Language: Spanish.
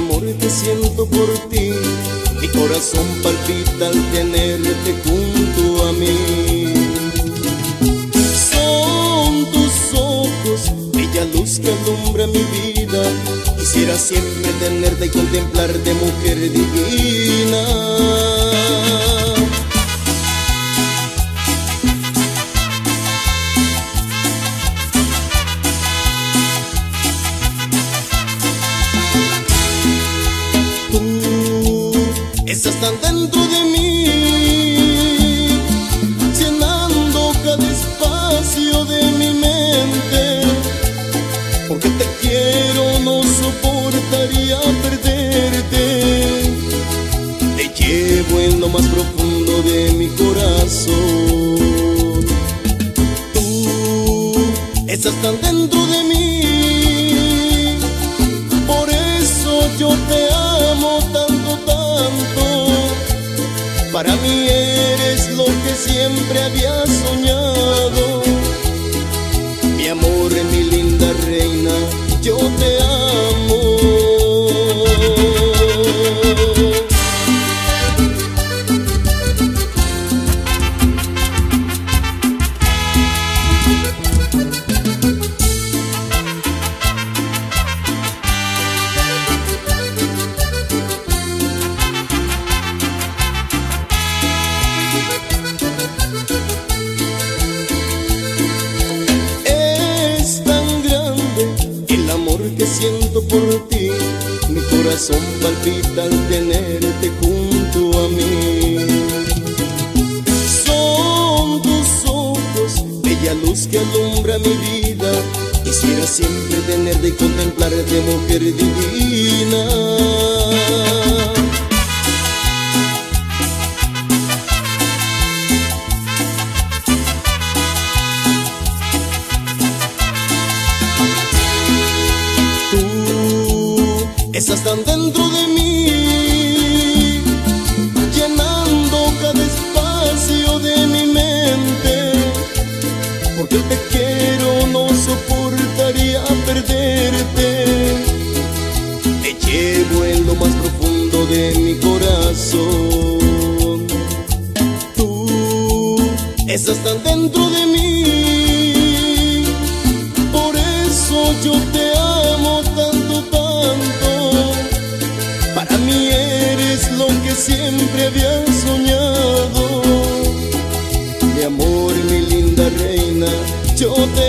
amor que siento por ti, mi corazón palpita al tenerte junto a mí. Son tus ojos, bella luz que alumbra mi vida. Quisiera siempre tenerte y contemplarte, mujer divina. Estás tan dentro de mí, llenando cada espacio de mi mente. Porque te quiero, no soportaría perderte. Te llevo en lo más profundo de mi corazón. Tú estás tan dentro de mí, por eso yo te amo tanto, tanto. Para mí eres lo que siempre había soñado. Mi amor, mi linda reina, yo te amo. Que siento por ti, mi corazón palpita al tenerte junto a mí. Son tus ojos, bella luz que alumbra mi vida. Quisiera siempre tenerte y contemplarte, mujer divina. Estás tan dentro de mí, llenando cada espacio de mi mente. Porque te quiero, no soportaría perderte. Te llevo en lo más profundo de mi corazón. Tú estás tan dentro de mí, por eso yo te amo tanto, tanto. Para mí eres lo que siempre había soñado. Mi amor, mi linda reina, yo te